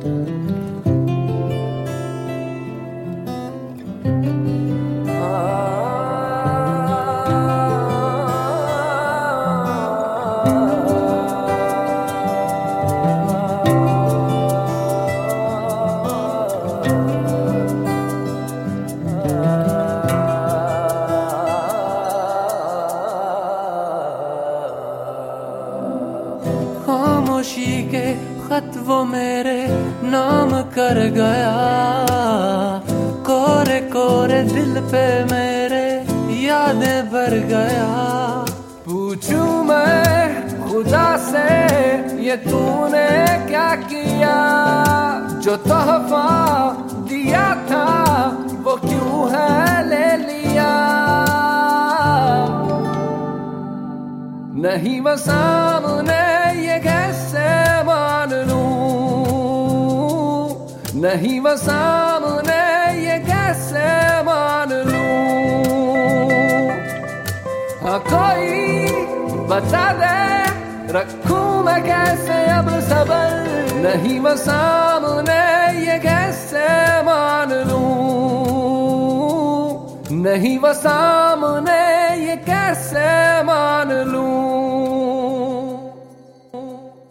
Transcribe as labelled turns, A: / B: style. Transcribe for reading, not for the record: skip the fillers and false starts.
A: खामोशी के खत वो मेरे नाम कर गया, कोरे कोरे दिल पे मेरे यादें भर गया।
B: पूछूं मैं खुदा से ये तूने क्या किया, जो तोहफा दिया था वो क्यों है ले लिया। नहीं मैं सामने ये कैसे मान लूं, नहीं मैं सामने ये कैसे मान लूं। हाँ कोई बता दे रखूं मैं कैसे अब सबर, नहीं मैं सामने ये कैसे मान लूं, नहीं मैं सामने ये कैसे मान लूं।